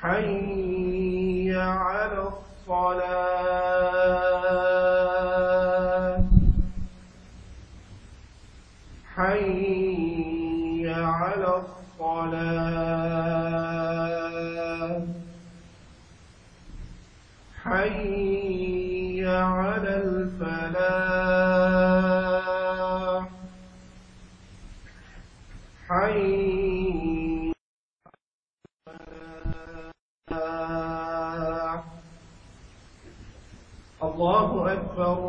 حي على الصلاة حي على الصلاة حي على الفلاح حي الله أكبر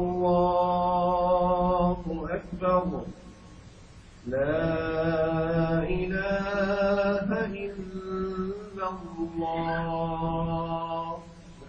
الله أكبر لا إله إلا الله.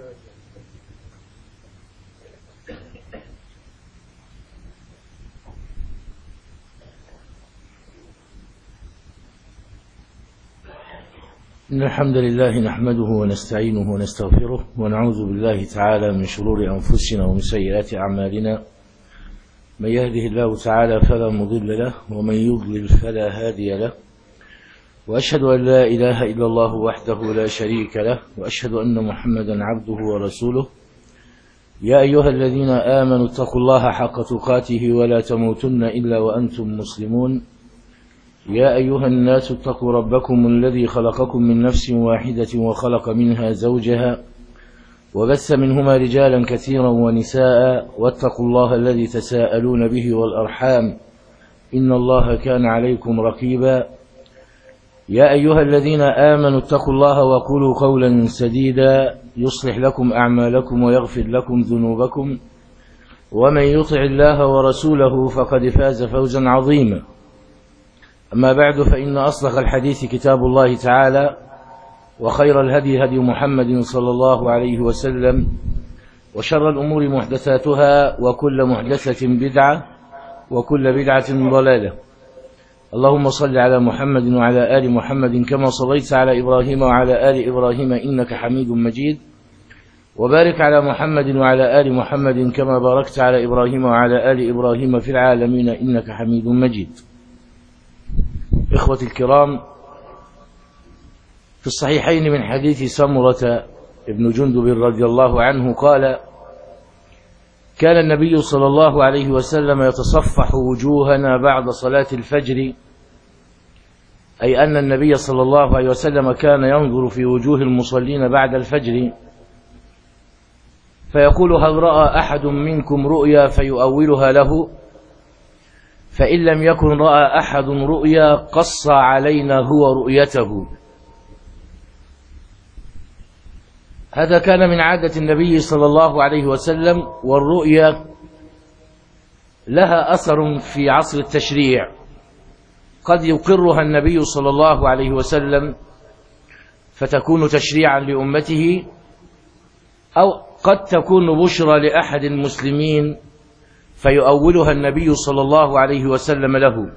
إن الحمد لله نحمده ونستعينه ونستغفره ونعوذ بالله تعالى من شرور أنفسنا ومن سيئات أعمالنا. من يهده الله تعالى فلا مضل له ومن يضلل فلا هادي له، وأشهد أن لا إله إلا الله وحده لا شريك له، وأشهد أن محمدا عبده ورسوله. يا أيها الذين آمنوا اتقوا الله حق تقاته ولا تموتن إلا وأنتم مسلمون. يا أيها الناس اتقوا ربكم الذي خلقكم من نفس واحدة وخلق منها زوجها وبث منهما رجالا كثيرا ونساء، واتقوا الله الذي تساءلون به والأرحام إن الله كان عليكم رقيبا. يا أيها الذين آمنوا اتقوا الله وقولوا قولا سديدا يصلح لكم أعمالكم ويغفر لكم ذنوبكم، ومن يطع الله ورسوله فقد فاز فوزا عظيما. أما بعد، فإن أصدق الحديث كتاب الله تعالى، وخير الهدي هدي محمد صلى الله عليه وسلم، وشر الأمور محدثاتها، وكل محدثة بدعة، وكل بدعة ضلالة. اللهم صل على محمد وعلى آل محمد كما صليت على إبراهيم وعلى آل إبراهيم إنك حميد مجيد، وبارك على محمد وعلى آل محمد كما باركت على إبراهيم وعلى آل إبراهيم في العالمين إنك حميد مجيد. إخوتي الكرام، في الصحيحين من حديث سمرة بن جندب رضي الله عنه قال: كان النبي صلى الله عليه وسلم يتصفح وجوهنا بعد صلاة الفجر، أي أن النبي صلى الله عليه وسلم كان ينظر في وجوه المصلين بعد الفجر فيقول: هل رأى أحد منكم رؤيا؟ فيؤولها له، فإن لم يكن رأى أحد رؤيا قص علينا هو رؤيته. هذا كان من عادة النبي صلى الله عليه وسلم، والرؤيا لها أثر في عصر التشريع، قد يقرها النبي صلى الله عليه وسلم فتكون تشريعا لأمته، أو قد تكون بشرى لأحد المسلمين فيؤولها النبي صلى الله عليه وسلم له.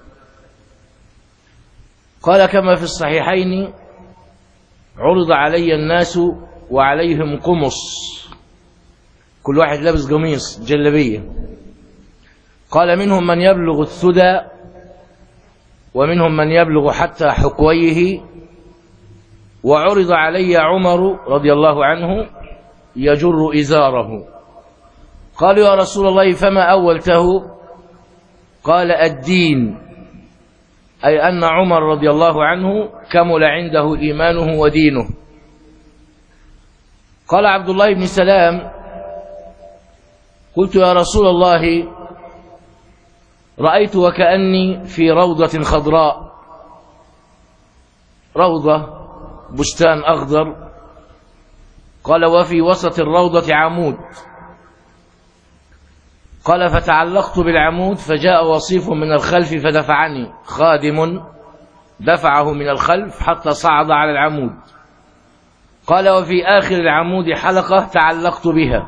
قال كما في الصحيحين: عرض علي الناس وعليهم قمص، كل واحد لابس قميص جلبية، قال: منهم من يبلغ الثدى، ومنهم من يبلغ حتى حقويه، وعرض علي عمر رضي الله عنه يجر إزاره. قالوا: يا رسول الله فما أولته؟ قال: الدين، أي أن عمر رضي الله عنه كمل عنده إيمانه ودينه. قال عبد الله بن سلام: قلت يا رسول الله رأيت وكأني في روضة خضراء، روضة بستان أخضر. قال: وفي وسط الروضة عمود. قال: فتعلقت بالعمود فجاء وصيف من الخلف فدفعني، خادم دفعه من الخلف حتى صعد على العمود. قال: وفي آخر العمود حلقة تعلقت بها،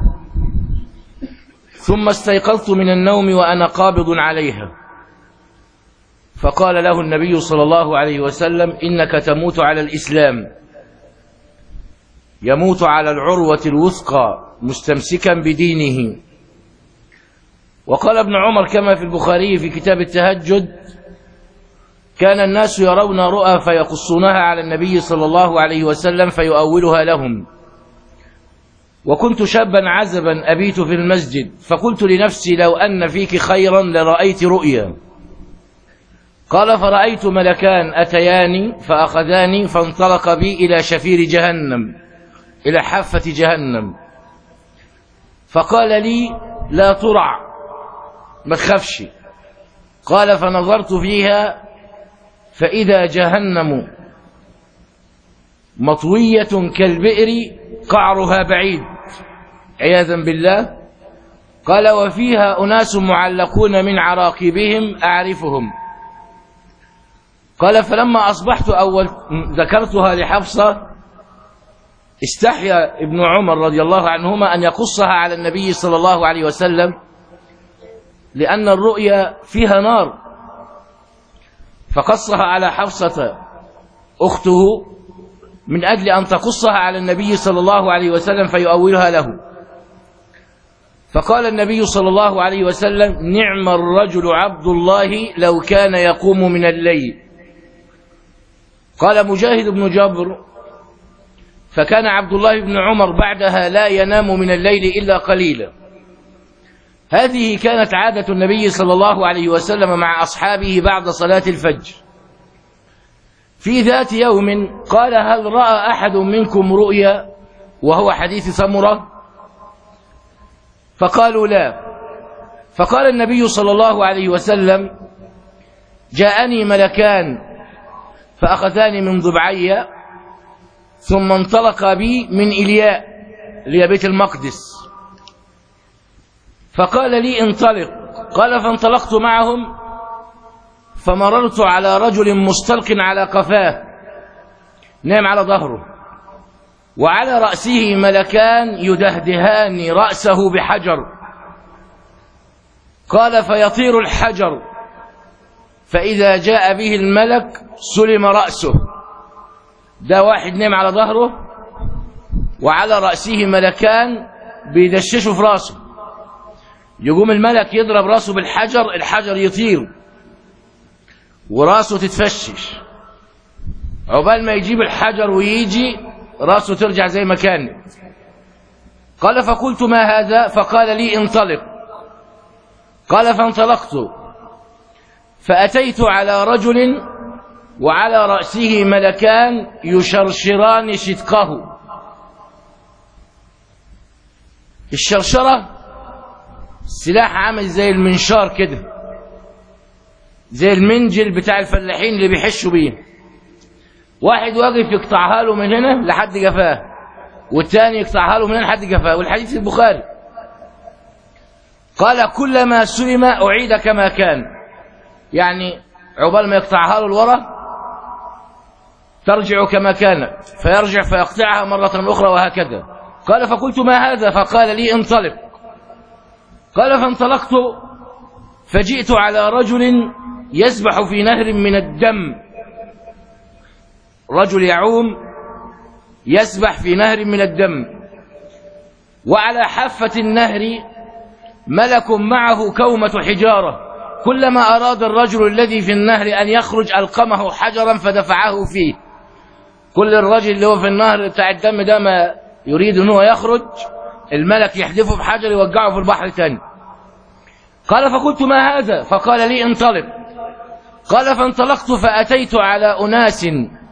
ثم استيقظت من النوم وأنا قابض عليها. فقال له النبي صلى الله عليه وسلم: إنك تموت على الإسلام، يموت على العروة الوثقى مستمسكا بدينه. وقال ابن عمر كما في البخاري في كتاب التهجد: كان الناس يرون رؤى فيقصونها على النبي صلى الله عليه وسلم فيؤولها لهم. وكنت شابا عزبا أبيت في المسجد، فقلت لنفسي لو أن فيك خيرا لرأيت رؤيا. قال فرأيت ملكان أتياني فأخذاني فانطلق بي إلى شفير جهنم، إلى حافة جهنم، فقال لي لا ترع، ما تخافش. قال فنظرت فيها فإذا جهنم مطوية كالبئر قعرها بعيد، عياذا بالله. قال وفيها أناس معلقون من عراقبهم أعرفهم. قال فلما أصبحت أول ذكرتها لحفصة استحيا ابن عمر رضي الله عنهما أن يقصها على النبي صلى الله عليه وسلم، لأن الرؤيا فيها نار، فقصها على حفصة أخته من أجل أن تقصها على النبي صلى الله عليه وسلم فيؤولها له. فقال النبي صلى الله عليه وسلم نعم الرجل عبد الله لو كان يقوم من الليل. قال مجاهد بن جبر فكان عبد الله بن عمر بعدها لا ينام من الليل إلا قليلا. هذه كانت عادة النبي صلى الله عليه وسلم مع أصحابه بعد صلاة الفجر. في ذات يوم قال هل رأى أحد منكم رؤيا، وهو حديث سمرة؟ فقالوا لا. فقال النبي صلى الله عليه وسلم جاءني ملكان فأخذاني من ضبعي ثم انطلق بي من إلياء لبيت المقدس، فقال لي انطلق. قال فانطلقت معهم فمررت على رجل مستلق على قفاه، نام على ظهره، وعلى رأسه ملكان يدهدهان رأسه بحجر. قال فيطير الحجر، فإذا جاء به الملك سلم رأسه. ده واحد نام على ظهره وعلى رأسه ملكان بيدششوا في رأسه، يقوم الملك يضرب رأسه بالحجر، الحجر يطير ورأسه تتفشش، عقبال ما يجيب الحجر ويجي رأسه ترجع زي ما كانت. قال فقلت ما هذا؟ فقال لي انطلق. قال فانطلقت فأتيت على رجل وعلى رأسه ملكان يشرشران شدقه. الشرشرة سلاح عامل زي المنشار كده، زي المنجل بتاع الفلاحين اللي بيحشوا بيه. واحد واقف يقطعها له من هنا لحد جفاه، والتاني يقطعها له من هنا لحد جفاه، والحديث في البخاري. قال كلما سلم أعيد كما كان، يعني عقبال ما يقطعها له الورا ترجع كما كانت، فيرجع فيقطعها مرة أخرى وهكذا. قال فقلت ما هذا؟ فقال لي انطلق. قال فانطلقت فجئت على رجل يسبح في نهر من الدم، رجل يعوم يسبح في نهر من الدم، وعلى حافة النهر ملك معه كومة حجارة، كلما أراد الرجل الذي في النهر أن يخرج ألقمه حجرا فدفعه فيه. كل الرجل اللي هو في النهر بتاع الدم ده ما يريد أنه يخرج، الملك يحدفه بحجر يوقعه في البحر تاني. قال فقلت ما هذا؟ فقال لي انطلق. قال فانطلقت فأتيت على أناس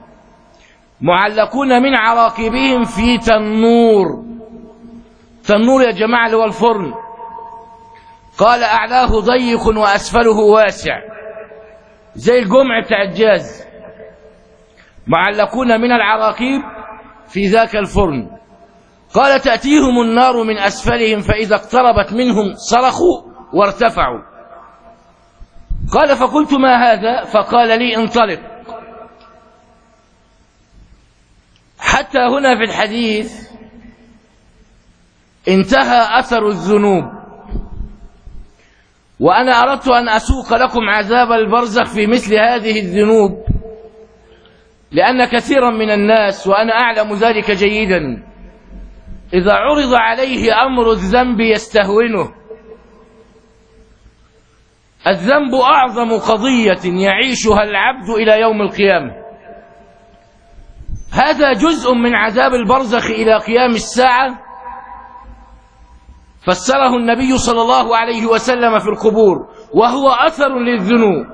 معلقون من عراقبهم في تنور. تنور يا جماعة اللي هو الفرن. قال أعلاه ضيق وأسفله واسع، زي الجمع بتاع الجاز، معلقون من العراقيب في ذاك الفرن. قال تأتيهم النار من أسفلهم فإذا اقتربت منهم صرخوا وارتفعوا. قال فقلت ما هذا؟ فقال لي انطلق. حتى هنا في الحديث انتهى أثر الذنوب، وأنا أردت أن أسوق لكم عذاب البرزخ في مثل هذه الذنوب، لأن كثيرا من الناس وأنا أعلم ذلك جيدا إذا عرض عليه أمر الذنب يستهونه. الذنب أعظم قضية يعيشها العبد إلى يوم القيامة. هذا جزء من عذاب البرزخ إلى قيام الساعة، فسره النبي صلى الله عليه وسلم في القبور، وهو أثر للذنوب.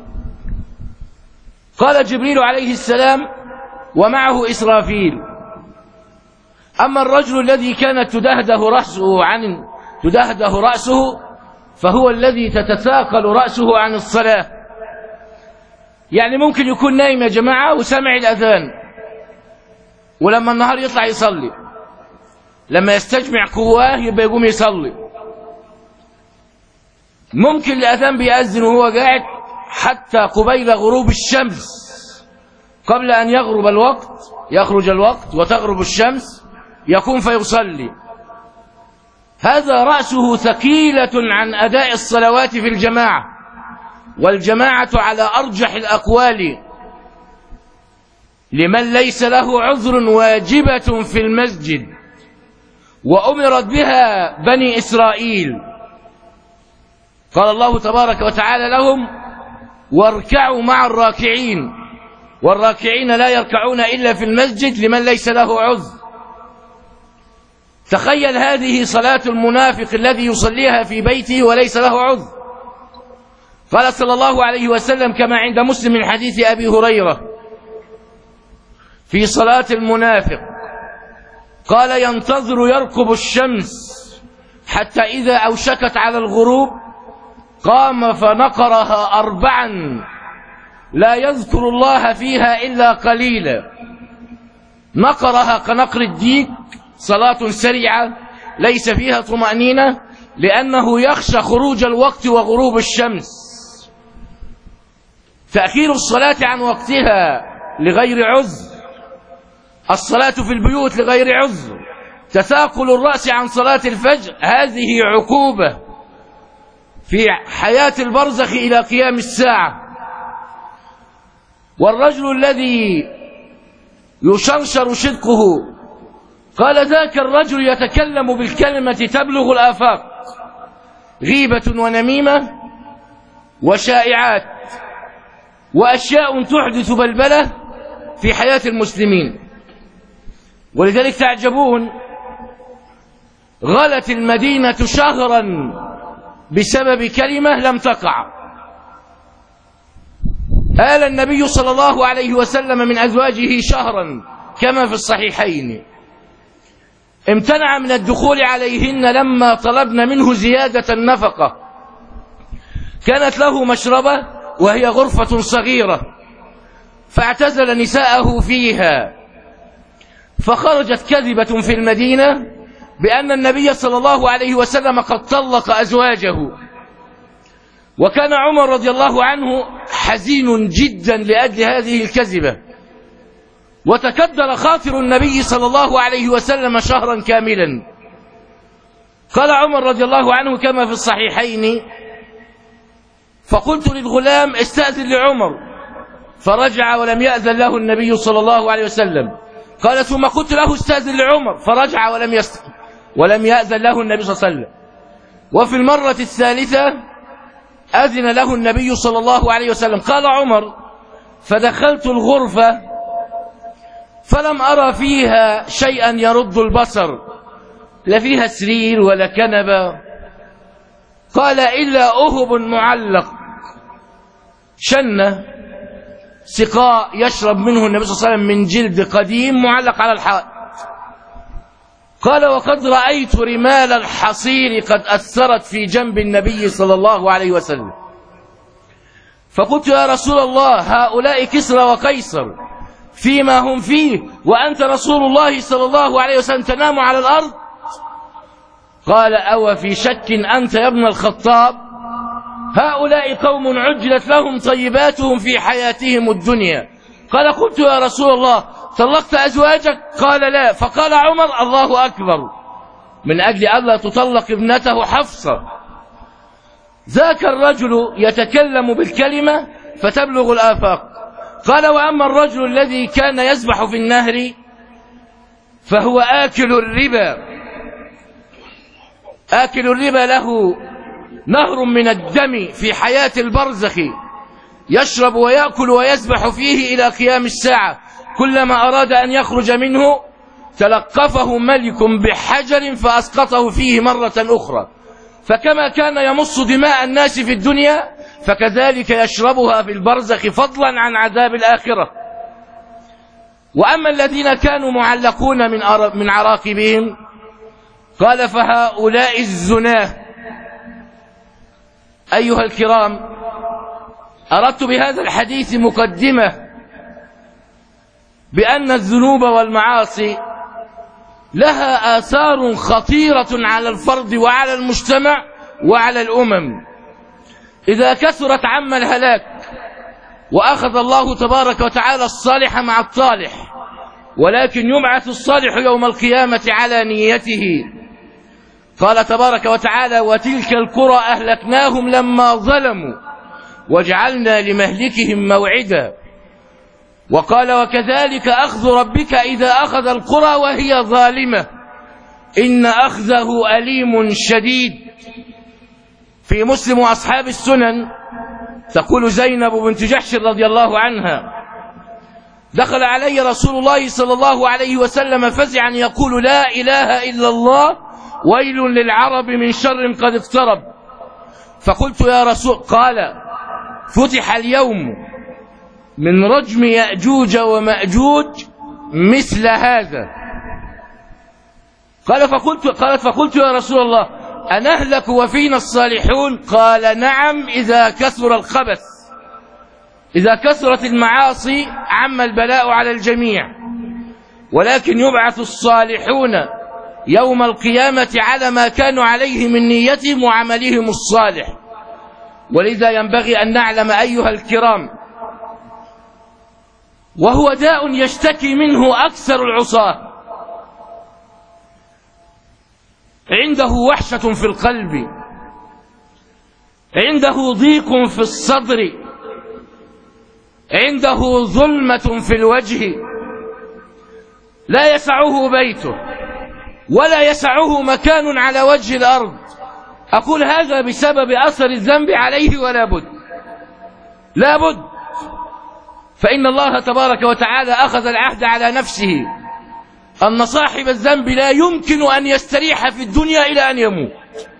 قال جبريل عليه السلام ومعه إسرافيل: أما الرجل الذي كانت تدهده رأسه فهو الذي تتثاقل رأسه عن الصلاة. يعني ممكن يكون نايم يا جماعة وسمع الأذان، ولما النهار يطلع يصلي، لما يستجمع قواه يبقى يقوم يصلي. ممكن الأذان بيأذن وهو قاعد حتى قبيل غروب الشمس، قبل أن يغرب الوقت، يخرج الوقت وتغرب الشمس، يقوم فيصلي. هذا رأسه ثقيلة عن أداء الصلوات في الجماعة، والجماعة على أرجح الأقوال لمن ليس له عذر واجبة في المسجد، وأمرت بها بني إسرائيل. قال الله تبارك وتعالى لهم: واركعوا مع الراكعين، والراكعين لا يركعون إلا في المسجد لمن ليس له عذر. تخيل هذه صلاة المنافق الذي يصليها في بيته وليس له عذر. قال صلى الله عليه وسلم كما عند مسلم من حديث أبي هريرة في صلاة المنافق، قال: ينتظر يرقب الشمس حتى إذا أوشكت على الغروب قام فنقرها 4 لا يذكر الله فيها إلا قليلا. نقرها كنقر الديك، صلاة سريعة ليس فيها طمأنينة، لأنه يخشى خروج الوقت وغروب الشمس. تأخير الصلاة عن وقتها لغير عذر، الصلاة في البيوت لغير عذر، تثاقل الرأس عن صلاة الفجر، هذه عقوبة في حياة البرزخ إلى قيام الساعة. والرجل الذي يشرشر شدقه، قال: ذاك الرجل يتكلم بالكلمة تبلغ الآفاق، غيبة ونميمة وشائعات وأشياء تحدث بلبلة في حياة المسلمين. ولذلك تعجبون، غلت المدينة شهرا بسبب كلمة لم تقع. آل النبي صلى الله عليه وسلم من أزواجه شهرا كما في الصحيحين، امتنع من الدخول عليهن لما طلبن منه زيادة النفقة. كانت له مشربة وهي غرفة صغيرة، فاعتزل نساءه فيها، فخرجت كذبة في المدينة بأن النبي صلى الله عليه وسلم قد طلق أزواجه. وكان عمر رضي الله عنه حزين جدا لأجل هذه الكذبة، وتكدر خاطر النبي صلى الله عليه وسلم شهرا كاملا. قال عمر رضي الله عنه كما في الصحيحين: فقلت للغلام: استأذن لعمر، فرجع ولم يأذن له النبي صلى الله عليه وسلم. قال: ثم قلت له: استأذن لعمر، فرجع ولم يأذن له النبي صلى الله عليه وسلم. وفي المرة الثالثة أذن له النبي صلى الله عليه وسلم. قال عمر: فدخلت الغرفة فلم أرى فيها شيئا يرد البصر، لا فيها سرير ولا كنبة، قال: إلا أهب معلق، شنة سقاء يشرب منه النبي صلى الله عليه وسلم من جلد قديم معلق على الحائط. قال: وقد رأيت رمال الحصير قد أثرت في جنب النبي صلى الله عليه وسلم. فقلت: يا رسول الله، هؤلاء كسرى وقيصر فيما هم فيه، وأنت رسول الله صلى الله عليه وسلم تنام على الأرض؟ قال: أو في شك أنت يا ابن الخطاب؟ هؤلاء قوم عجلت لهم طيباتهم في حياتهم الدنيا. قال: قلت: يا رسول الله، طلقت أزواجك؟ قال: لا. فقال عمر: الله أكبر، من أجل ألا تطلق ابنته حفصة. ذاك الرجل يتكلم بالكلمة فتبلغ الآفاق. قال: وأما الرجل الذي كان يسبح في النهر فهو آكل الربا. آكل الربا له نهر من الدم في حياة البرزخ يشرب ويأكل ويسبح فيه إلى قيام الساعة، كلما أراد أن يخرج منه تلقفه ملك بحجر فأسقطه فيه مرة أخرى. فكما كان يمص دماء الناس في الدنيا فكذلك يشربها في البرزخ فضلا عن عذاب الآخرة. وأما الذين كانوا معلقون من عراقبهم قال فهؤلاء الزناه. أيها الكرام، أردت بهذا الحديث مقدمة بأن الذنوب والمعاصي لها آثار خطيرة على الفرد وعلى المجتمع وعلى الأمم. إذا كثرت عم الهلاك، وأخذ الله تبارك وتعالى الصالح مع الطالح، ولكن يبعث الصالح يوم القيامة على نيته. قال تبارك وتعالى وتلك القرى أهلكناهم لما ظلموا وجعلنا لمهلكهم موعدا. وقال وكذلك أخذ ربك إذا أخذ القرى وهي ظالمة إن أخذه أليم شديد. في مسلم وأصحاب السنن تقول زينب بنت جحش رضي الله عنها دخل علي رسول الله صلى الله عليه وسلم فزعا يقول لا إله إلا الله ويل للعرب من شر قد اقترب. فقلت يا رسول، قال فتح اليوم من رجم يأجوج ومأجوج مثل هذا. قالت فقلت يا رسول الله أنهلك وفينا الصالحون؟ قال نعم إذا كثر الخبث، إذا كثرت المعاصي عم البلاء على الجميع، ولكن يبعث الصالحون يوم القيامة على ما كانوا عليه من نيتهم وعملهم الصالح. ولذا ينبغي أن نعلم أيها الكرام، وهو داء يشتكي منه أكثر العصاة، عنده وحشة في القلب، عنده ضيق في الصدر، عنده ظلمة في الوجه، لا يسعه بيته ولا يسعه مكان على وجه الأرض. أقول هذا بسبب أثر الذنب عليه، ولا بد لا بد، فإن الله تبارك وتعالى أخذ العهد على نفسه أن صاحب الذنب لا يمكن أن يستريح في الدنيا إلى أن يموت.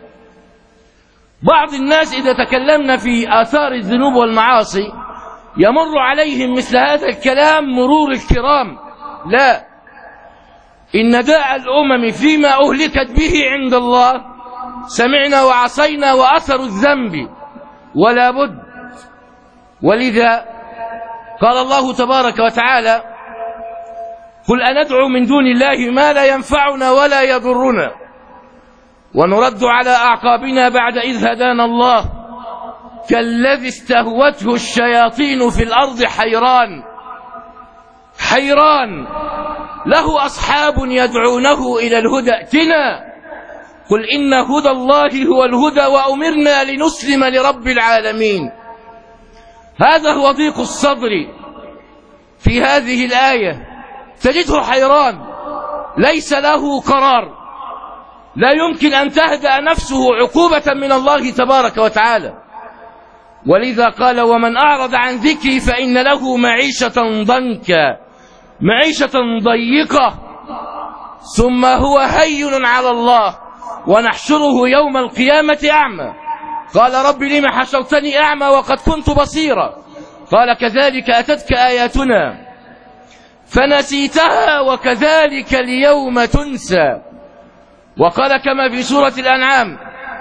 بعض الناس إذا تكلمنا في آثار الذنوب والمعاصي يمر عليهم مثل هذا الكلام مرور الكرام. لا، إن داء الأمم فيما أهلكت به عند الله سمعنا وعصينا وأثر الذنب ولا بد. ولذا قال الله تبارك وتعالى قل أندعو من دون الله ما لا ينفعنا ولا يضرنا ونرد على أعقابنا بعد إذ هدانا الله كالذي استهوته الشياطين في الأرض حيران له أصحاب يدعونه إلى الهدى ائتنا قل إن هدى الله هو الهدى وأمرنا لنسلم لرب العالمين. هذا هو ضيق الصدر في هذه الآية، تجده حيران ليس له قرار، لا يمكن أن تهدأ نفسه عقوبة من الله تبارك وتعالى. ولذا قال ومن أعرض عن ذكري فإن له معيشة ضنكا، معيشة ضيقة، ثم هو هين على الله ونحشره يوم القيامة أعمى. قال رب لم حشرتني أعمى وقد كنت بصيرا؟ قال كذلك أتتك آياتنا فنسيتها وكذلك اليوم تنسى. وقال كما في سورة الأنعام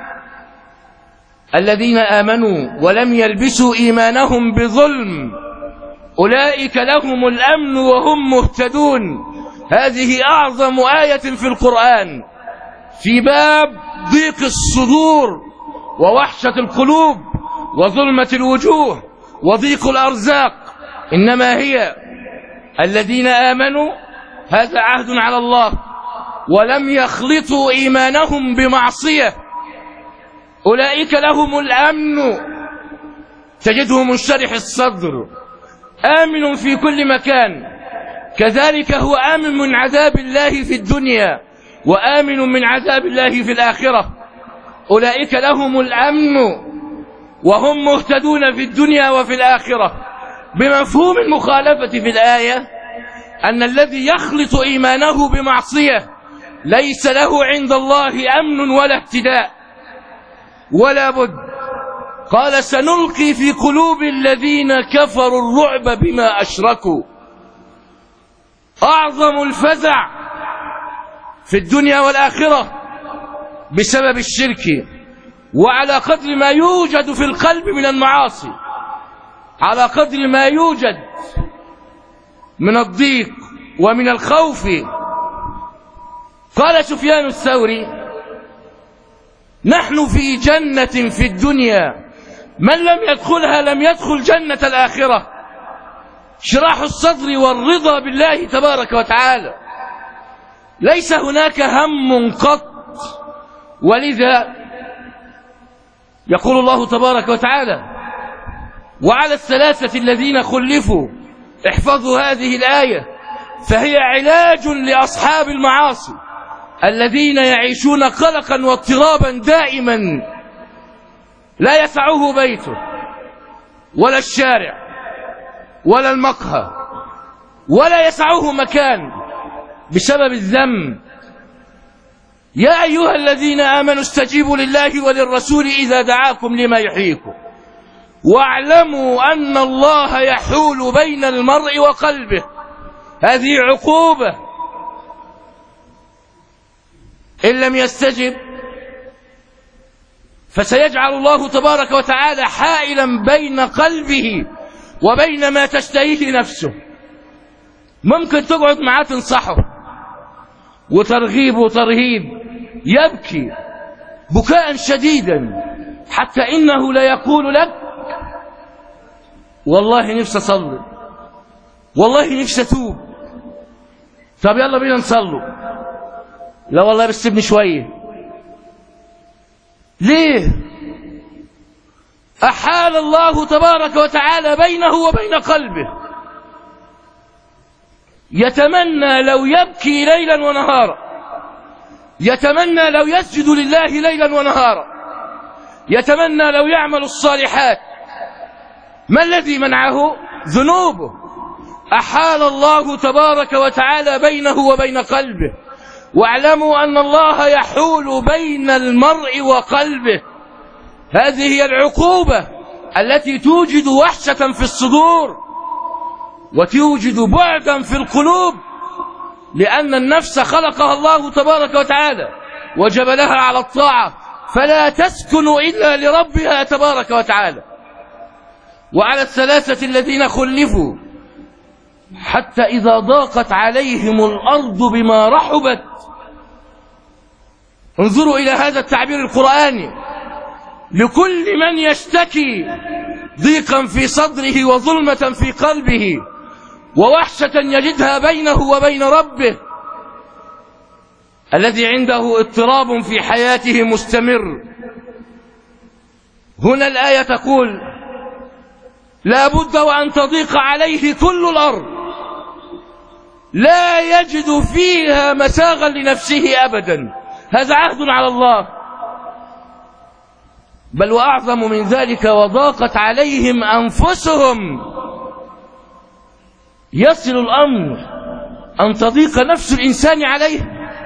الذين آمنوا ولم يلبسوا إيمانهم بظلم أولئك لهم الأمن وهم مهتدون. هذه أعظم آية في القرآن في باب ضيق الصدور ووحشة القلوب وظلمة الوجوه وضيق الأرزاق، إنما هي الذين آمنوا، هذا عهد على الله، ولم يخلطوا إيمانهم بمعصية أولئك لهم الأمن، تجده منشرح الصدر آمن في كل مكان. كذلك هو آمن من عذاب الله في الدنيا وآمن من عذاب الله في الآخرة. أولئك لهم الأمن وهم مهتدون في الدنيا وفي الآخرة. بمفهوم المخالفة في الآية أن الذي يخلط إيمانه بمعصية ليس له عند الله أمن ولا اهتداء ولا بد. قال سنلقي في قلوب الذين كفروا الرعب بما أشركوا. أعظم الفزع في الدنيا والآخرة بسبب الشرك، وعلى قدر ما يوجد في القلب من المعاصي، على قدر ما يوجد من الضيق ومن الخوف. قال سفيان الثوري نحن في جنة في الدنيا من لم يدخلها لم يدخل جنة الآخرة. شراح الصدر والرضا بالله تبارك وتعالى، ليس هناك هم قط. ولذا يقول الله تبارك وتعالى وعلى الثلاثة الذين خلفوا. احفظوا هذه الآية فهي علاج لأصحاب المعاصي الذين يعيشون قلقا واضطرابا دائما، لا يسعه بيته ولا الشارع ولا المقهى ولا يسعه مكان بسبب الذنب. يا أيها الذين آمنوا استجيبوا لله وللرسول إذا دعاكم لما يحييكم واعلموا أن الله يحول بين المرء وقلبه. هذه عقوبة. إن لم يستجب فسيجعل الله تبارك وتعالى حائلا بين قلبه وبين ما تشتهيه نفسه. ممكن تقعد معاه تنصحه وترغيب وترهيب، يبكي بكاء شديدا حتى إنه لا يقول لك والله نفسي أصلي، والله نفسي أتوب. طب يلا بينا نصلوا. لا والله بس سيبني شوية. ليه؟ أحال الله تبارك وتعالى بينه وبين قلبه. يتمنى لو يبكي ليلا ونهارا، يتمنى لو يسجد لله ليلا ونهارا، يتمنى لو يعمل الصالحات. ما الذي منعه؟ ذنوبه. أحال الله تبارك وتعالى بينه وبين قلبه. واعلموا أن الله يحول بين المرء وقلبه. هذه هي العقوبة التي توجد وحشة في الصدور وتوجد بعدا في القلوب، لأن النفس خلقها الله تبارك وتعالى وجبلها على الطاعة، فلا تسكن إلا لربها تبارك وتعالى. وعلى الثلاثة الذين خلفوا حتى إذا ضاقت عليهم الأرض بما رحبت. انظروا إلى هذا التعبير القرآني. لكل من يشتكي ضيقا في صدره وظلمة في قلبه ووحشة يجدها بينه وبين ربه، الذي عنده اضطراب في حياته مستمر. هنا الآية تقول لا بد وأن تضيق عليه كل الأرض، لا يجد فيها مساغا لنفسه أبدا. هذا عهد على الله. بل وأعظم من ذلك وضاقت عليهم أنفسهم. يصل الأمر أن تضيق نفس الإنسان عليه.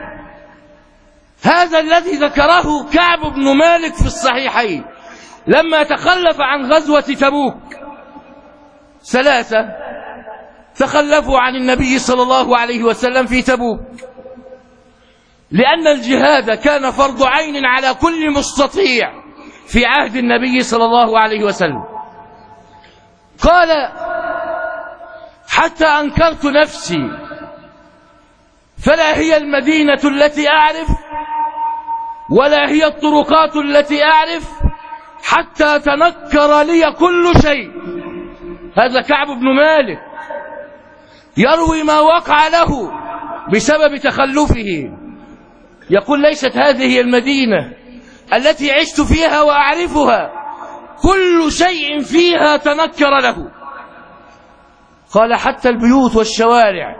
هذا الذي ذكره كعب بن مالك في الصحيحين لما تخلف عن غزوة تبوك. ثلاثة تخلفوا عن النبي صلى الله عليه وسلم في تبوك، لأن الجهاد كان فرض عين على كل مستطيع في عهد النبي صلى الله عليه وسلم. قال حتى أنكرت نفسي فلا هي المدينة التي أعرف ولا هي الطرقات التي أعرف حتى تنكر لي كل شيء. هذا كعب بن مالك يروي ما وقع له بسبب تخلفه. يقول ليست هذه المدينة التي عشت فيها وأعرفها، كل شيء فيها تنكر له. قال حتى البيوت والشوارع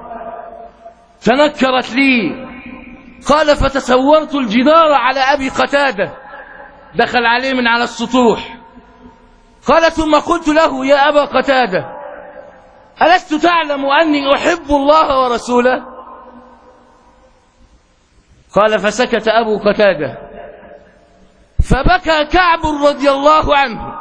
تنكرت لي. قال فتصورت الجدار على أبي قتادة دخل عليه من على السطوح. قال ثم قلت له يا أبا قتادة ألست تعلم أني أحب الله ورسوله؟ قال فسكت أبو قتادة، فبكى كعب رضي الله عنه.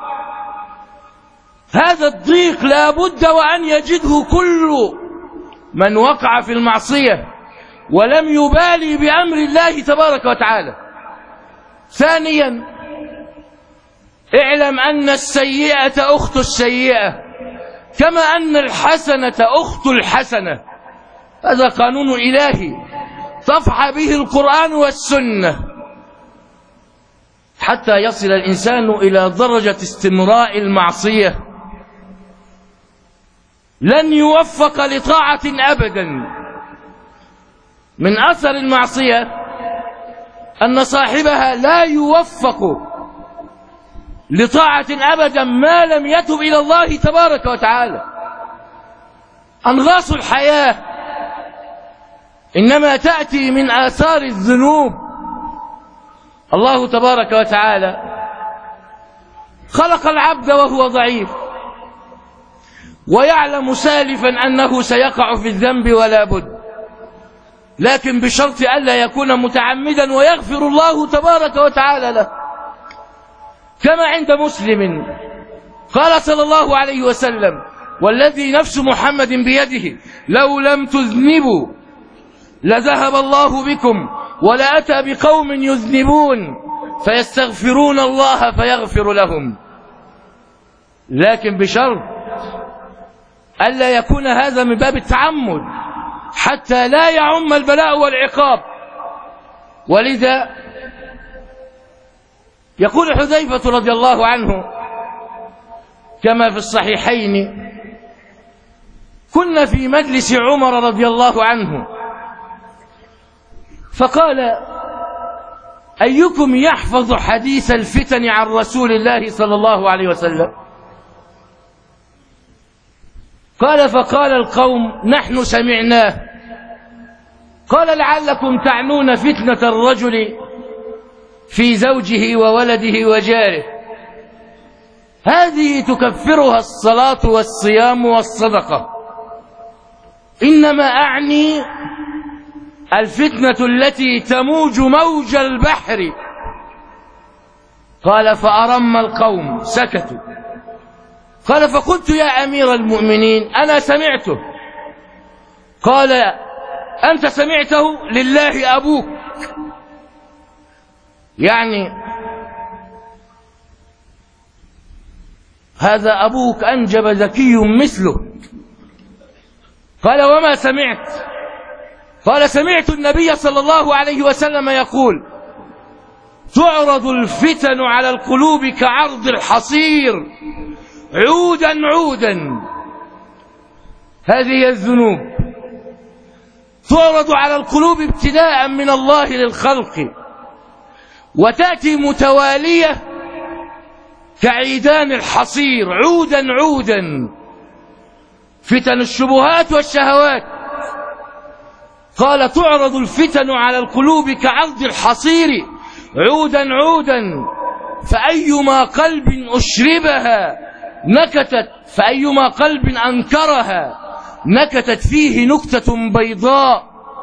هذا الضيق لا بد وأن يجده كل من وقع في المعصية ولم يبالي بأمر الله تبارك وتعالى. ثانيا اعلم أن السيئة أخت السيئة كما أن الحسنة أخت الحسنة. هذا قانون إلهي صفح به القرآن والسنة حتى يصل الإنسان إلى درجة استمراء المعصية. لن يوفق لطاعة أبدا. من أثر المعصية أن صاحبها لا يوفق لطاعة أبدا ما لم يتب إلى الله تبارك وتعالى. أنغاص الحياة إنما تأتي من آثار الذنوب. الله تبارك وتعالى خلق العبد وهو ضعيف ويعلم سالفا أنه سيقع في الذنب ولا بد، لكن بشرط ألا يكون متعمدا ويغفر الله تبارك وتعالى له. كما عند مسلم قال صلى الله عليه وسلم والذي نفس محمد بيده لو لم تذنبوا لذهب الله بكم ولأتى بقوم يذنبون فيستغفرون الله فيغفر لهم، لكن بشرط ألا يكون هذا من باب التعمد حتى لا يعم البلاء والعقاب. ولذا يقول حذيفة رضي الله عنه كما في الصحيحين كنا في مجلس عمر رضي الله عنه فقال أيكم يحفظ حديث الفتن عن رسول الله صلى الله عليه وسلم؟ قال فقال القوم نحن سمعناه. قال لعلكم تعنون فتنة الرجل في زوجه وولده وجاره، هذه تكفرها الصلاة والصيام والصدقة، إنما أعني الفتنة التي تموج موج البحر. قال فأرم القوم سكتوا. قال فقلت يا أمير المؤمنين أنا سمعته. قال أنت سمعته؟ لله أبوك، يعني هذا أبوك أنجب ذكي مثله. قال وما سمعت؟ قال سمعت النبي صلى الله عليه وسلم يقول تعرض الفتن على القلوب كعرض الحصير عودا عودا. هذه الذنوب تعرض على القلوب ابتداء من الله للخلق وتأتي متوالية كعيدان الحصير عودا عودا، فتن الشبهات والشهوات. قال تعرض الفتن على القلوب كعرض الحصير عودا عودا، فأيما قلب أشربها نكتت، فأيما قلب أنكرها نكتت فيه نكتة بيضاء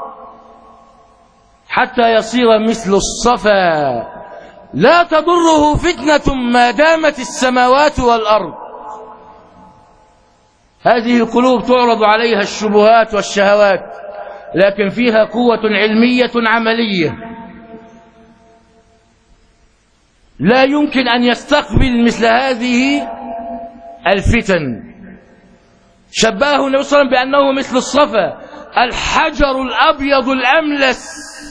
حتى يصير مثل الصفا لا تضره فتنة ما دامت السماوات والأرض. هذه القلوب تعرض عليها الشبهات والشهوات لكن فيها قوة علمية عملية لا يمكن أن يستقبل مثل هذه الفتن. شبهه النبي صلى الله عليه وسلم بأنه مثل الصفا الحجر الأبيض الأملس.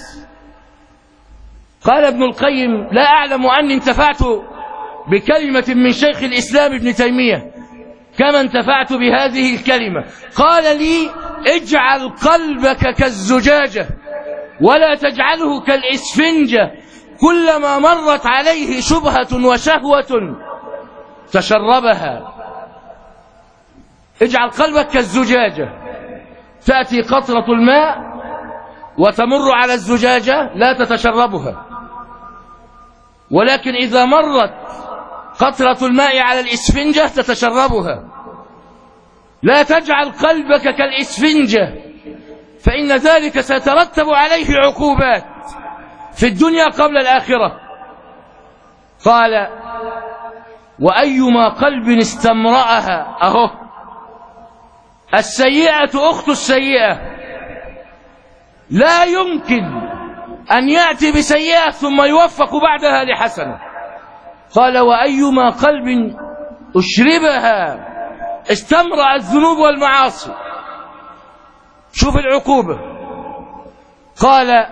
قال ابن القيم لا أعلم أني انتفعت بكلمة من شيخ الإسلام ابن تيمية كما انتفعت بهذه الكلمة. قال لي اجعل قلبك كالزجاجة ولا تجعله كالإسفنجة، كلما مرت عليه شبهة وشهوة تشربها. اجعل قلبك كالزجاجة، تأتي قطرة الماء وتمر على الزجاجة لا تتشربها، ولكن إذا مرت قطرة الماء على الإسفنجة تتشربها. لا تجعل قلبك كالإسفنجة، فإن ذلك سيترتب عليه عقوبات في الدنيا قبل الآخرة. قال: وأيما قلب استمرأها، أهو السيئة أخت السيئة، لا يمكن أن يأتي بسيئة ثم يوفق بعدها لحسنة. قال: وأيما قلب أشربها استمرأ الذنوب والمعاصي. شوف العقوبة. قال: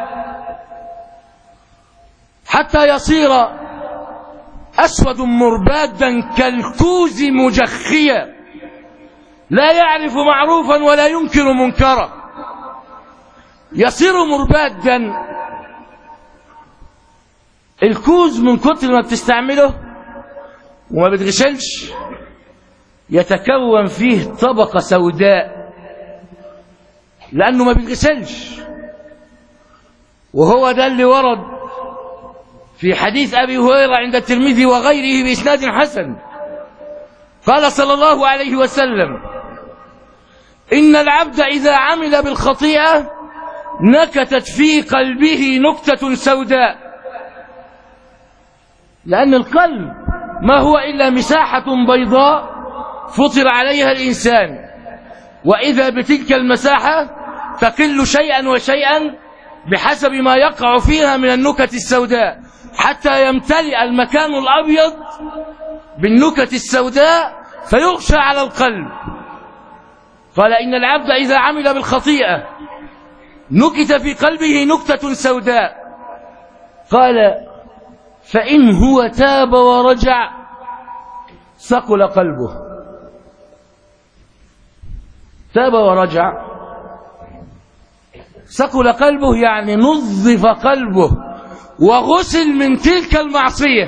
حتى يصير أسود مربادا كالكوز مجخيا، لا يعرف معروفا ولا ينكر منكرا. يصير مربادا، الكوز من كتر ما بتستعمله وما بتغسلش يتكون فيه طبقة سوداء لأنه ما بيتغسلش. وهو ده اللي ورد في حديث أبي هريرة عند الترمذي وغيره بإسناد حسن. قال صلى الله عليه وسلم: إن العبد إذا عمل بالخطيئة نكتت في قلبه نكتة سوداء. لأن القلب ما هو إلا مساحة بيضاء فطر عليها الإنسان، وإذا بتلك المساحة تقل شيئا وشيئا بحسب ما يقع فيها من النكت السوداء، حتى يمتلئ المكان الأبيض بالنكت السوداء فيغشى على القلب. قال: إن العبد إذا عمل بالخطيئة نكت في قلبه نكتة سوداء. قال: فإن هو تاب ورجع ثقل قلبه. تاب ورجع، ثقل قلبه يعني نظف قلبه وغسل من تلك المعصية.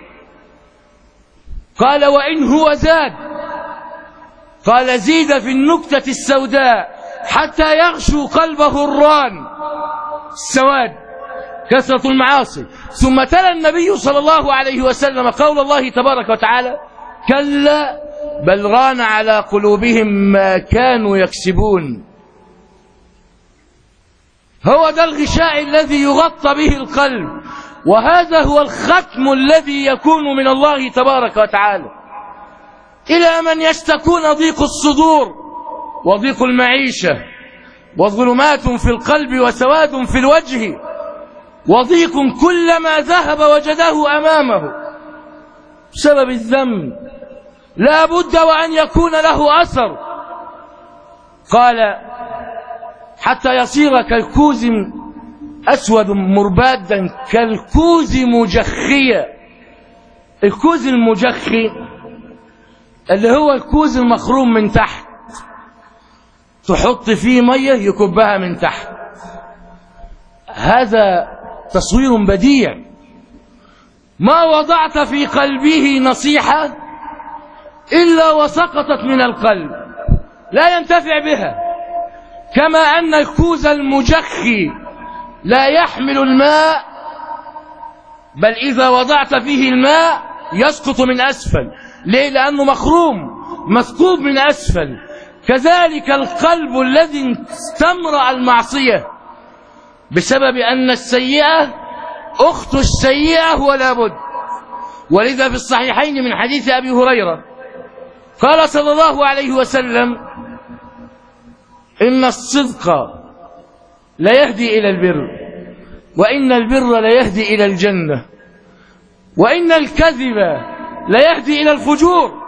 قال: وإن هو زاد، قال: زيد في النكتة السوداء حتى يغشو قلبه الران السواد، كثرة المعاصي. ثم تلا النبي صلى الله عليه وسلم قول الله تبارك وتعالى: كلا بل ران على قلوبهم ما كانوا يكسبون. هو ده الغشاء الذي يغطى به القلب، وهذا هو الختم الذي يكون من الله تبارك وتعالى إلى من يشتكون ضيق الصدور وضيق المعيشة وظلمات في القلب وسواد في الوجه وضيق كلما ذهب وجده أمامه بسبب الذنب، لا بد وأن يكون له أثر. قال: حتى يصير كالكوز أسود مربادا كالكوز مجخيا. الكوز المجخي اللي هو الكوز المخروم من تحت، تحط فيه مية يكبها من تحت. هذا تصوير بديع. ما وضعت في قلبه نصيحة إلا وسقطت من القلب، لا ينتفع بها. كما أن الكوز المجخي لا يحمل الماء، بل إذا وضعت فيه الماء يسقط من أسفل. ليه؟ لأنه مخروم مثقوب من أسفل. كذلك القلب الذي استمرأ المعصية بسبب أن السيئة أخت السيئة ولا بد. ولذا في الصحيحين من حديث أبي هريرة قال صلى الله عليه وسلم: إن الصدق لا يهدي إلى البر، وإن البر لا يهدي إلى الجنة، وإن الكذب لا يهدي إلى الفجور،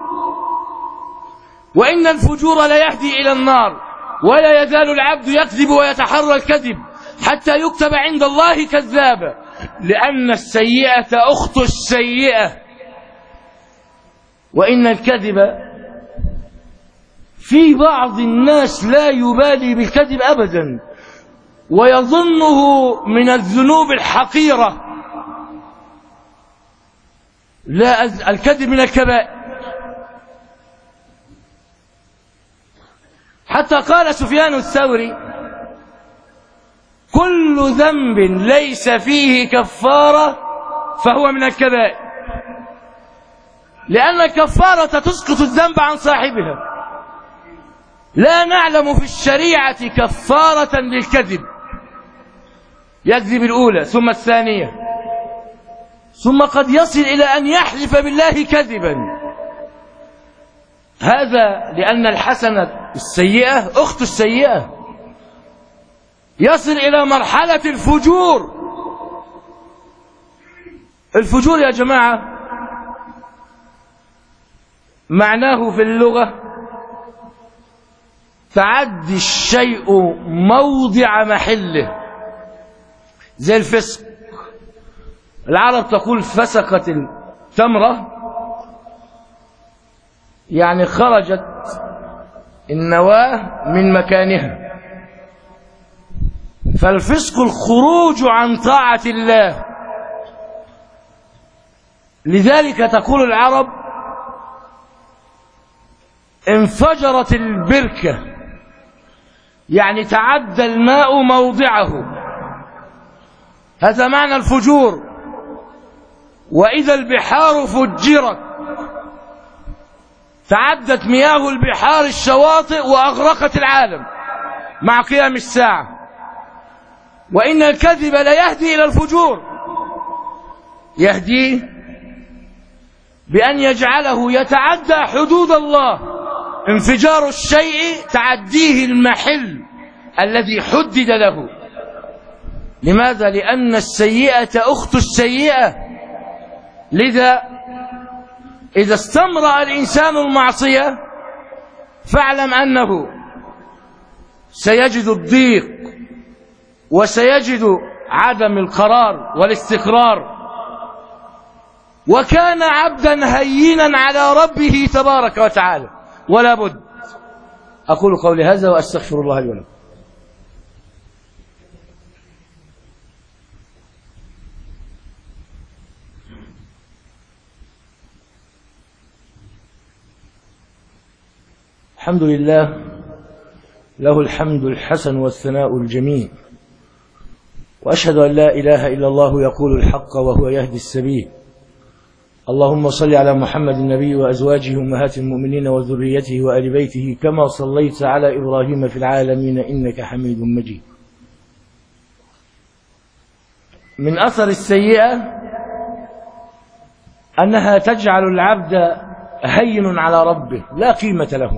وإن الفجور لا يهدي إلى النار. ولا يزال العبد يكذب ويتحرى الكذب حتى يكتب عند الله كذابا، لأن السيئة أخت السيئة. وإن الكذب، في بعض الناس لا يبالي بالكذب أبدا ويظنه من الذنوب الحقيرة. لا، الكذب من الكبائر. حتى قال سفيان الثوري: كل ذنب ليس فيه كفارة فهو من الكبائر، لأن الكفارة تسقط الذنب عن صاحبها. لا نعلم في الشريعة كفارة للكذب، يكذب الأولى ثم الثانية، ثم قد يصل إلى أن يحلف بالله كذبا. هذا لأن الحسنة السيئة أخت السيئة، يصل إلى مرحلة الفجور. الفجور يا جماعة معناه في اللغة تعدي الشيء موضع محله، زي الفسق. العرب تقول فسقت التمرة، يعني خرجت النواة من مكانها. فالفسق الخروج عن طاعة الله. لذلك تقول العرب انفجرت البركة، يعني تعدى الماء موضعه. هذا معنى الفجور. وإذا البحار فجرت، تعدت مياه البحار الشواطئ وأغرقت العالم مع قيام الساعة. وإن الكذب لا يهدي إلى الفجور، يهديه بأن يجعله يتعدى حدود الله. انفجار الشيء تعديه المحل الذي حدد له. لماذا؟ لأن السيئة أخت السيئة. لذا إذا استمرأ الإنسان المعصية فاعلم أنه سيجد الضيق وسيجد عدم القرار والاستقرار، وكان عبدا هينا على ربه تبارك وتعالى. ولا بد. أقول قولي هذا وأستغفر الله لي ولكم. الحمد لله، له الحمد الحسن والثناء الجميل، وأشهد أن لا إله إلا الله يقول الحق وهو يهدي السبيل. اللهم صل على محمد النبي وأزواجه أمهات المؤمنين وذريته وآل بيته كما صليت على إبراهيم في العالمين إنك حميد مجيد. من أثر السيئة أنها تجعل العبد هين على ربه لا قيمة له.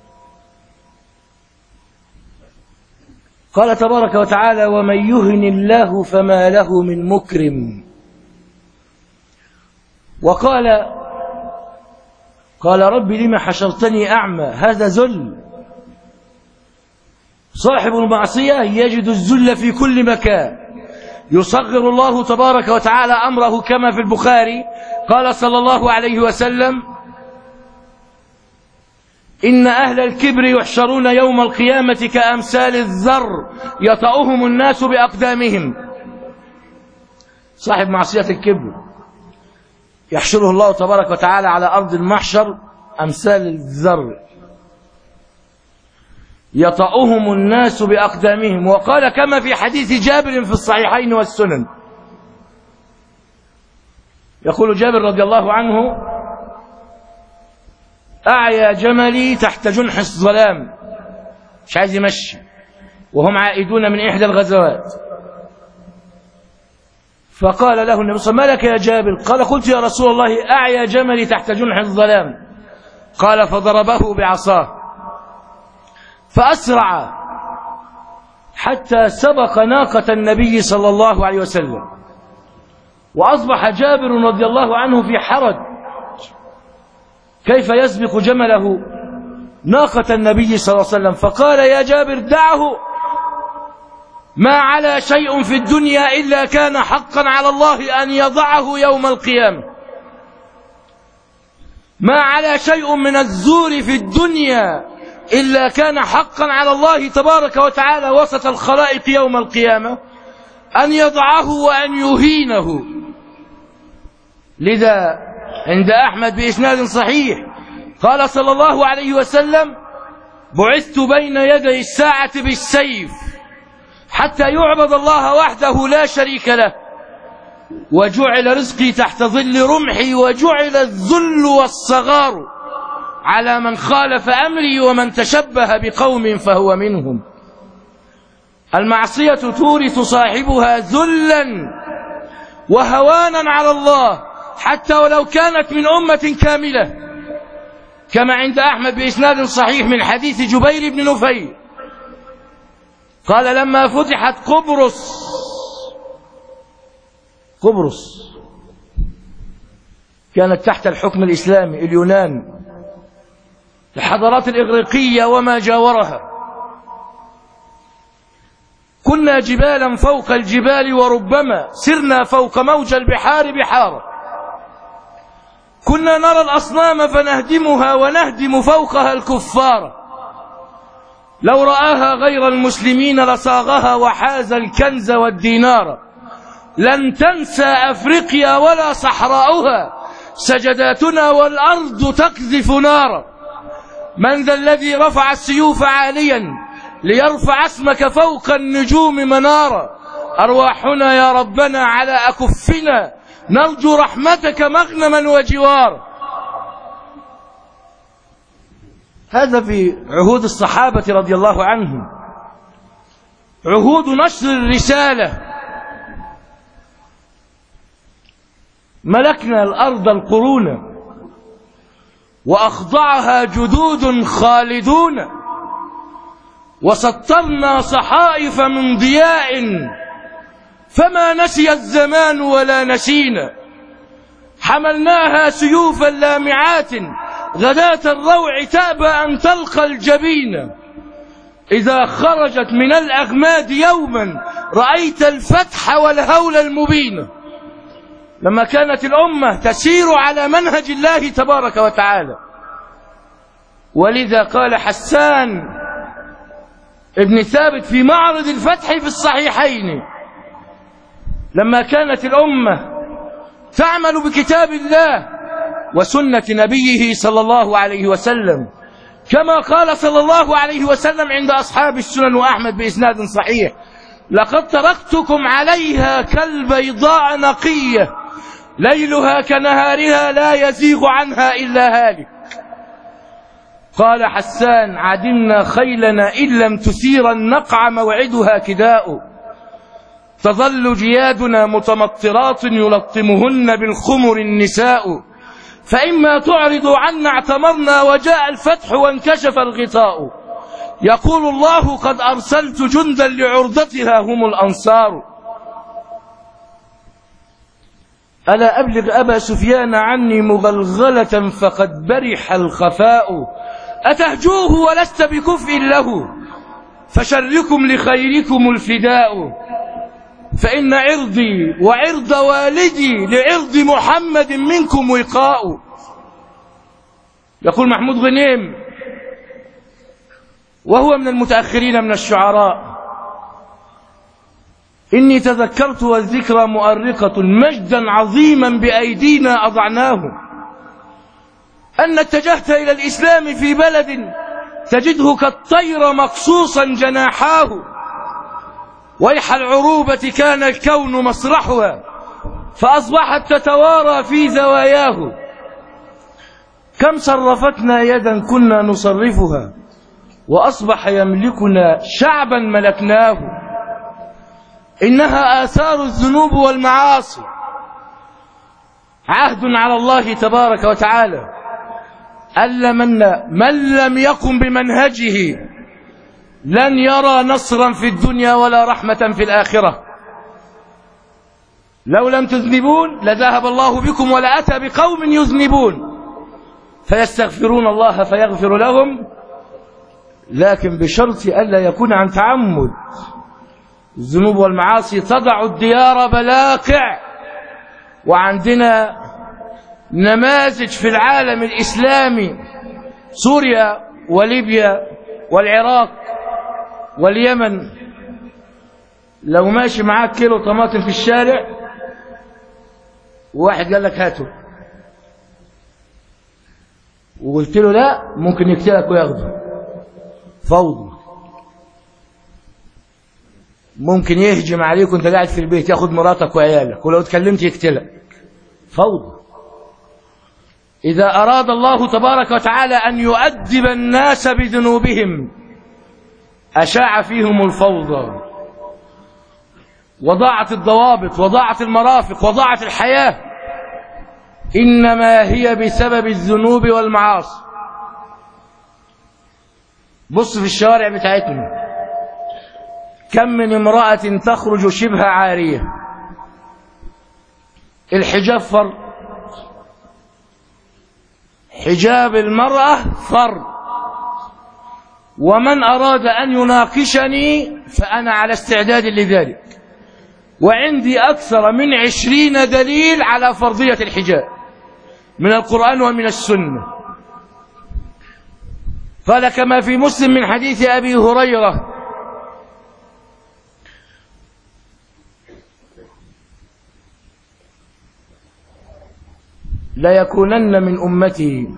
قال تبارك وتعالى: ومن يهن الله فما له من مكرم. وقال رب لم حشرتني أعمى، هذا ذل. صاحب المعصية يجد الذل في كل مكان. يصغر الله تبارك وتعالى أمره كما في البخاري قال صلى الله عليه وسلم: إن أهل الكبر يحشرون يوم القيامة كأمثال الذر يطأهم الناس بأقدامهم. صاحب معصية الكبر يحشره الله تبارك وتعالى على أرض المحشر أمثال الذر يطأهم الناس بأقدامهم. وقال كما في حديث جابر في الصحيحين والسنن، يقول جابر رضي الله عنه: أعيا جملي تحت جنح الظلام، مش عايز يمشي، وهم عائدون من إحدى الغزوات. فقال له النبي صلى الله عليه وسلم: ما لك يا جابر؟ قال: قلت يا رسول الله أعيا جملي تحت جنح الظلام. قال: فضربه بعصاه فأسرع حتى سبق ناقة النبي صلى الله عليه وسلم، وأصبح جابر رضي الله عنه في حرج، كيف يسبق جمله ناقة النبي صلى الله عليه وسلم؟ فقال: يا جابر دعه، ما على شيء في الدنيا إلا كان حقا على الله أن يضعه يوم القيامة. ما على شيء من الزور في الدنيا إلا كان حقا على الله تبارك وتعالى وسط الخلائق يوم القيامة أن يضعه وأن يهينه. لذا عند أحمد بإسناد صحيح قال صلى الله عليه وسلم: بعثت بين يدي الساعة بالسيف حتى يعبد الله وحده لا شريك له، وجعل رزقي تحت ظل رمحي وجعل الذل والصغار على من خالف أمري ومن تشبه بقوم فهو منهم. المعصية تورث صاحبها ذلا وهوانا على الله حتى ولو كانت من أمة كاملة، كما عند أحمد بإسناد صحيح من حديث جبير بن نفيل قال لما فتحت قبرص كانت تحت الحكم الإسلامي، اليونان، الحضارات الإغريقية وما جاورها، كنا جبالا فوق الجبال وربما سرنا فوق موج البحار بحارا، كنا نرى الأصنام فنهدمها ونهدم فوقها الكفار، لو رآها غير المسلمين لصاغها وحاز الكنز والدينار، لن تنسى أفريقيا ولا صحراؤها سجداتنا والأرض تقذف نارا، من ذا الذي رفع السيوف عاليا ليرفع اسمك فوق النجوم منارا، أرواحنا يا ربنا على أكفنا نرجو رحمتك مغنما وجوار. هذا في عهود الصحابة رضي الله عنهم، عهود نشر الرسالة. ملكنا الأرض القرون وأخضعها جدود خالدون، وسطرنا صحائف من ضياء فما نسي الزمان ولا نسينا، حملناها سيوفا لامعات غداة الروع تأبى أن تلقى الجبين، إذا خرجت من الأغماد يوما رأيت الفتح والهول المبين. لما كانت الأمة تسير على منهج الله تبارك وتعالى، ولذا قال حسان ابن ثابت في معرض الفتح في الصحيحين لما كانت الأمة تعمل بكتاب الله وسنة نبيه صلى الله عليه وسلم، كما قال صلى الله عليه وسلم عند أصحاب السنن وأحمد بإسناد صحيح: لقد تركتكم عليها كالبيضاء نقية ليلها كنهارها لا يزيغ عنها إلا هالك. قال حسان: عدمنا خيلنا إن لم تثير النقع موعدها كداء، تظل جيادنا متمطرات يلطمهن بالخمر النساء، فإما تعرضوا عنا اعتمرنا وجاء الفتح وانكشف الغطاء، يقول الله: قد أرسلت جندا لعرضتها هم الأنصار. ألا أبلغ أبا سفيان عني مغلغلة فقد برح الخفاء، أتهجوه ولست بكفء له فشركم لخيركم الفداء، فإن عرضي وعرض والدي لعرض محمد منكم وقاء. يقول محمود غنيم وهو من المتأخرين من الشعراء: إني تذكرت والذكرى مؤرقة مجدا عظيما بأيدينا أضعناه، أن اتجهت إلى الإسلام في بلد تجده كالطير مقصوصا جناحاه، ويح العروبة كان الكون مسرحها فأصبحت تتوارى في زواياه، كم صرفتنا يدا كنا نصرفها وأصبح يملكنا شعبا ملكناه، إنها آثار الذنوب والمعاصي، عهد على الله تبارك وتعالى ألا من لم يقم بمنهجه لن يرى نصرا في الدنيا ولا رحمة في الآخرة. لو لم تذنبون لذهب الله بكم ولأتى بقوم يذنبون فيستغفرون الله فيغفر لهم، لكن بشرط ألا يكون عن تعمد. الذنوب والمعاصي تضع الديار بلاقع، وعندنا نماذج في العالم الإسلامي، سوريا وليبيا والعراق واليمن، لو ماشي معاك كيلو طماطم في الشارع وواحد قال لك هاته وقلت له لا، ممكن يقتلك وياخده، فوضى. ممكن يهجم عليك وانت قاعد في البيت، ياخد مراتك وعيالك، ولو اتكلمت يقتلك. فوضى. إذا أراد الله تبارك وتعالى أن يؤدب الناس بذنوبهم أشاع فيهم الفوضى، وضاعت الضوابط، وضاعت المرافق، وضاعت الحياة. إنما هي بسبب الذنوب والمعاصي. بص في الشوارع بتاعتنا، كم من امرأة تخرج شبه عارية. الحجاب فرض، حجاب المرأة فرض، ومن أراد أن يناقشني فأنا على استعداد لذلك، وعندي أكثر من 20 دليل على فرضية الحجاب من القرآن ومن السنة. قال كما في مسلم من حديث أبي هريرة: لا يكونن من أمتي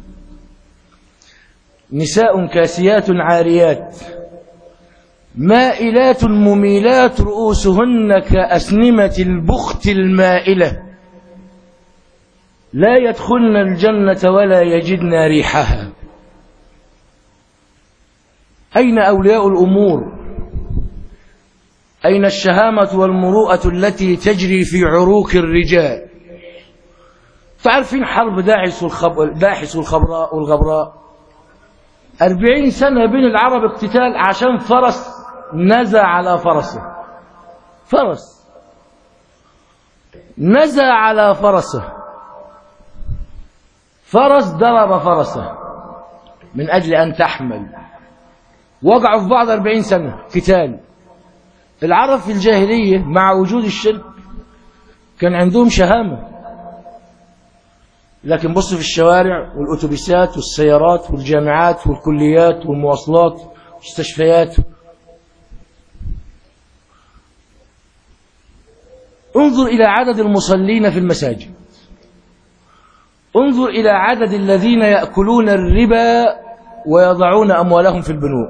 نساء كاسيات عاريات مائلات مميلات رؤوسهن كأسنمة البخت المائلة لا يدخلن الجنة ولا يجدن ريحها. أين أولياء الأمور؟ أين الشهامة والمروءة التي تجري في عروق الرجال؟ تعرفين حرب داحس والغبراء 40 سنة بين العرب اقتتال عشان فرس نزى على فرسه. فرس نزى على فرسه، فرس ضرب فرسه من أجل أن تحمل، وقعوا في بعض 40 سنة قتال. العرب في الجاهلية مع وجود الشرك كان عندهم شهامة، لكن بص في الشوارع والأتوبيسات والسيارات والجامعات والكليات والمواصلات والمستشفيات. انظر إلى عدد المصلين في المساجد، انظر إلى عدد الذين يأكلون الربا ويضعون أموالهم في البنوك،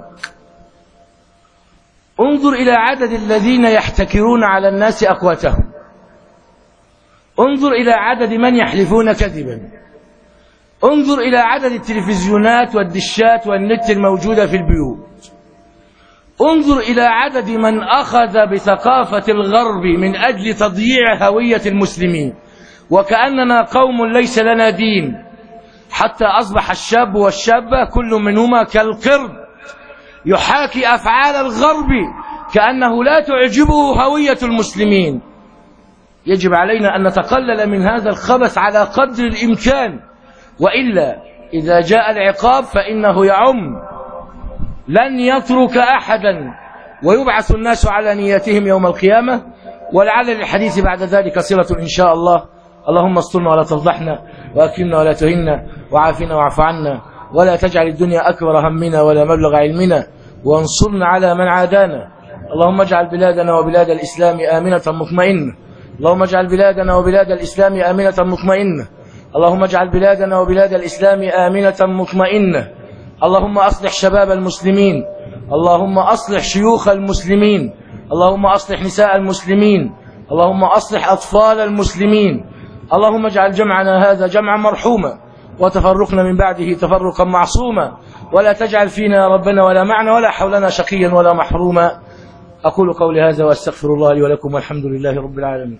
انظر إلى عدد الذين يحتكرون على الناس أقواتهم، انظر إلى عدد من يحلفون كذبا، انظر إلى عدد التلفزيونات والدشات والنت الموجودة في البيوت، انظر إلى عدد من أخذ بثقافة الغرب من أجل تضييع هوية المسلمين، وكأننا قوم ليس لنا دين، حتى أصبح الشاب والشابة كل منهما كالقرد يحاكي أفعال الغرب كأنه لا تعجبه هوية المسلمين. يجب علينا أن نتقلل من هذا الخبث على قدر الإمكان، وإلا إذا جاء العقاب فإنه يعم، لن يترك أحدا، ويبعث الناس على نياتهم يوم القيامة. ولعل للحديث بعد ذلك صلة إن شاء الله. اللهم استرنا ولا تفضحنا، وأكرمنا ولا تهنا، وعافنا واعف عنا، ولا تجعل الدنيا أكبر همنا ولا مبلغ علمنا، وانصرنا على من عادانا. اللهم اجعل بلادنا وبلاد الإسلام آمنة مطمئنة، اللهم اجعل بلادنا وبلاد الإسلام آمنة مطمئنة، اللهم اجعل بلادنا وبلاد الإسلام آمنة مطمئنة. اللهم أصلح شباب المسلمين، اللهم أصلح شيوخ المسلمين، اللهم أصلح نساء المسلمين، اللهم أصلح أطفال المسلمين. اللهم اجعل جمعنا هذا جمعا مرحوما، وتفرقنا من بعده تفرقا معصوما، ولا تجعل فينا يا ربنا ولا معنا ولا حولنا شقيا ولا محروما. أقول قولي هذا وأستغفر الله لي ولكم، والحمد لله رب العالمين.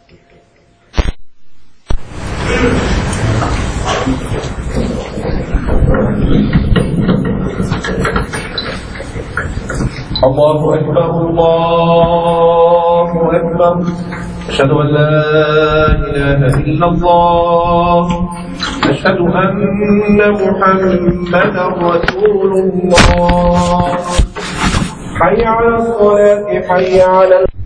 الله أكبر الله أكبر، أشهد أن لا إله إلا الله، أشهد أن محمدا رسول الله. حي على الصلاة، حي على